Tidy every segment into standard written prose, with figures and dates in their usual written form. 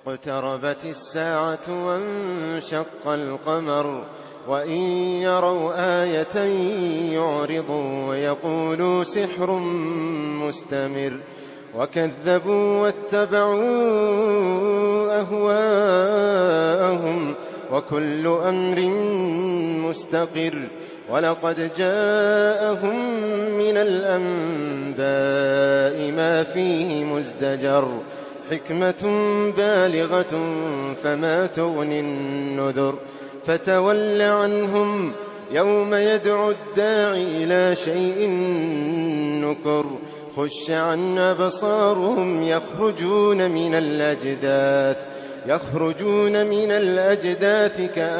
اقتربت الساعة وانشق القمر وإن يروا آية يعرضوا ويقولوا سحر مستمر وكذبوا واتبعوا أهواءهم وكل أمر مستقر ولقد جاءهم من الأنباء ما فيه مزدجر حكمة بالغة فما تغني النذر فتول عنهم يوم يدعو الداعي إلى شيء نكر خش عن أبصارهم يخرجون من الأجداث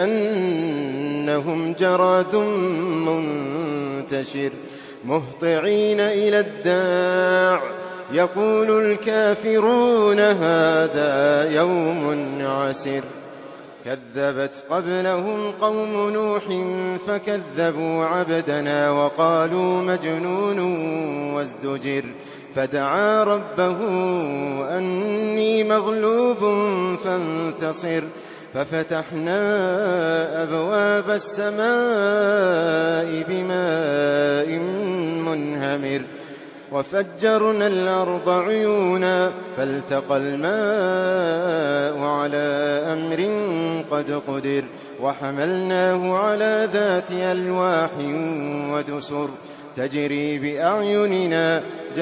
كأنهم جراد منتشر مهطعين إلى الداع يقول الكافرون هذا يوم عسر كذبت قبلهم قوم نوح فكذبوا عبدنا وقالوا مجنون وازدجر فدعا ربه أني مغلوب فانتصر ففتحنا أبواب السماء بماء منهمر وفجرنا الأرض عيونا فالتقى الماء على أمر قد قدر وحملناه على ذات ألواح ودسر تجري بأعيننا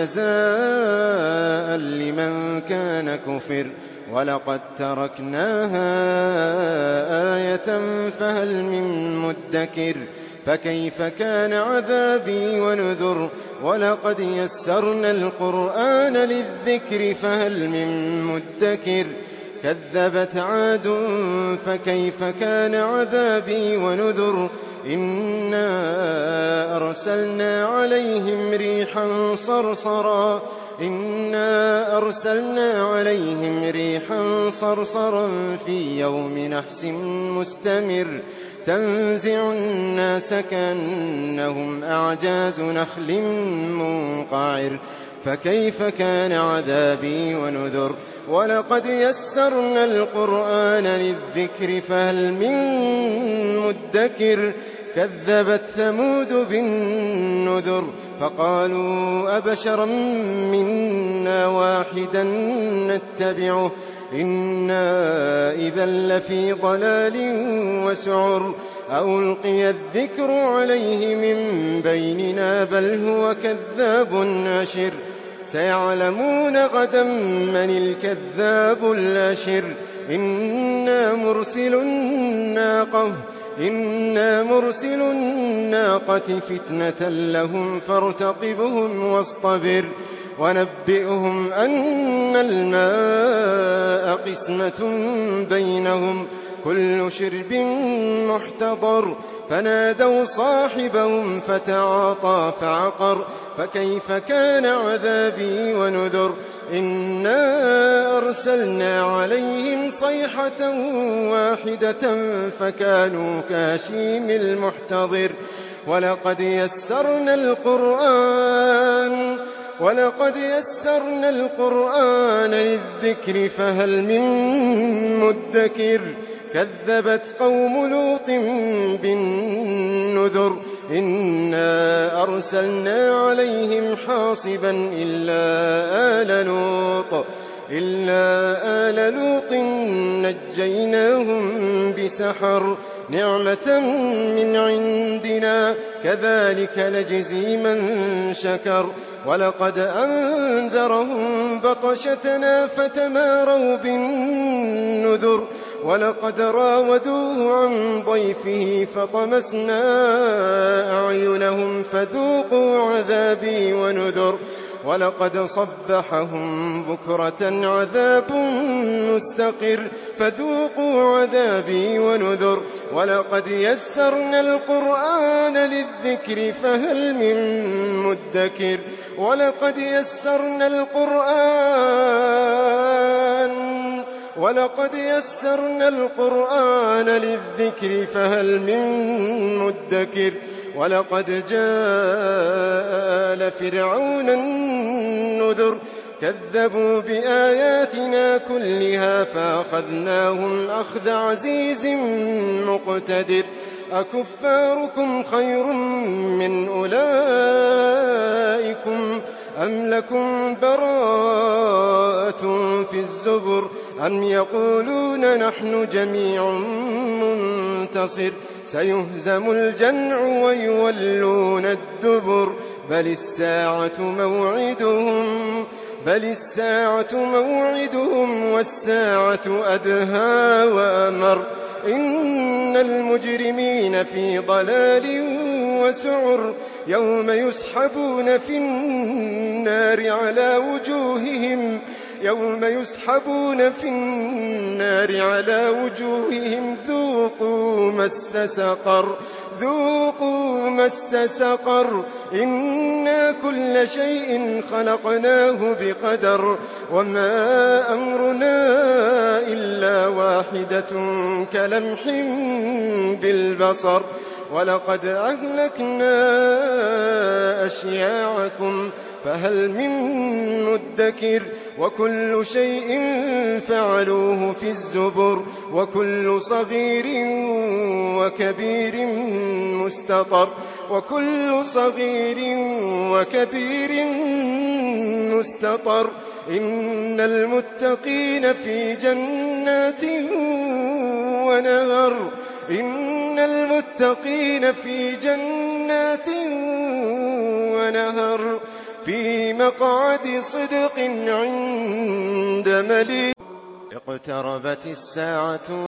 جزاء لمن كان كفر ولقد تركناها آية فهل من مدكر فكيف كان عذابي ونذر ولقد يسرنا القرآن للذكر فهل من مدكر كذبت عاد فكيف كان عذابي ونذر إنا أرسلنا عليهم ريحا صرصرا في يوم نحس مستمر تنزع الناس كأنهم أعجاز نخل منقعر فكيف كان عذابي ونذر ولقد يسرنا القرآن للذكر فهل من مدكر كذبت ثمود بالنذر فقالوا أبشرا منا واحدا نتبعه إنا إذا لفي ضلال وسعر ألقي الذكر عليه من بيننا بل هو كذاب ناشر سيعلمون غدا من الكذاب الأشر إنا مرسل الناقة فتنة لهم فارتقبهم واصطبر ونبئهم أن الماء قسمة بينهم كل شرب محتضر فنادوا صاحبهم فتعاطى فعقر فكيف كان عذابي ونذر إنا أرسلنا عليهم صيحة واحدة فكانوا كهشيم المحتضر ولقد يسرنا القرآن للذكر فهل من مدكر كذبت قوم لوط بالنذر إنا أرسلنا عليهم حاصبا إلا آل لوط نجيناهم بسحر نعمة من عندنا كذلك نجزي من شكر ولقد أنذرهم بطشتنا فتماروا بالنذر ولقد راودوه عن ضيفه فطمسنا أعينهم فذوقوا عذابي ونذر ولقد صبحهم بكرة عذاب مستقر فذوقوا عذابي ونذر ولقد يسرنا القرآن للذكر فهل من مدكر ولقد يسرنا القرآن للذكر فهل من مدكر ولقد جاء آل فرعون النذر كذبوا بآياتنا كلها فأخذناهم أخذ عزيز مقتدر أكفاركم خير من أولئكم أم لكم براءة في الزبر أم يقولون نحن جميع منتصر سيهزم الجمع ويولون الدبر بل الساعة موعدهم والساعة أدهى وأمر إن المجرمين في ضلال وسعر يوم يسحبون في النار على وجوههم ذوقوا مس سقر إنا كل شيء خلقناه بقدر وما أمرنا إلا واحدة كلمح بالبصر ولقد أهلكنا أشياعكم فهل من مدكر وكل شيء فعلوه في الزبر وكل صغير وكبير مستطر إن المتقين في جنات ونهر في مقعد صدق عند مليك اقتربت الساعة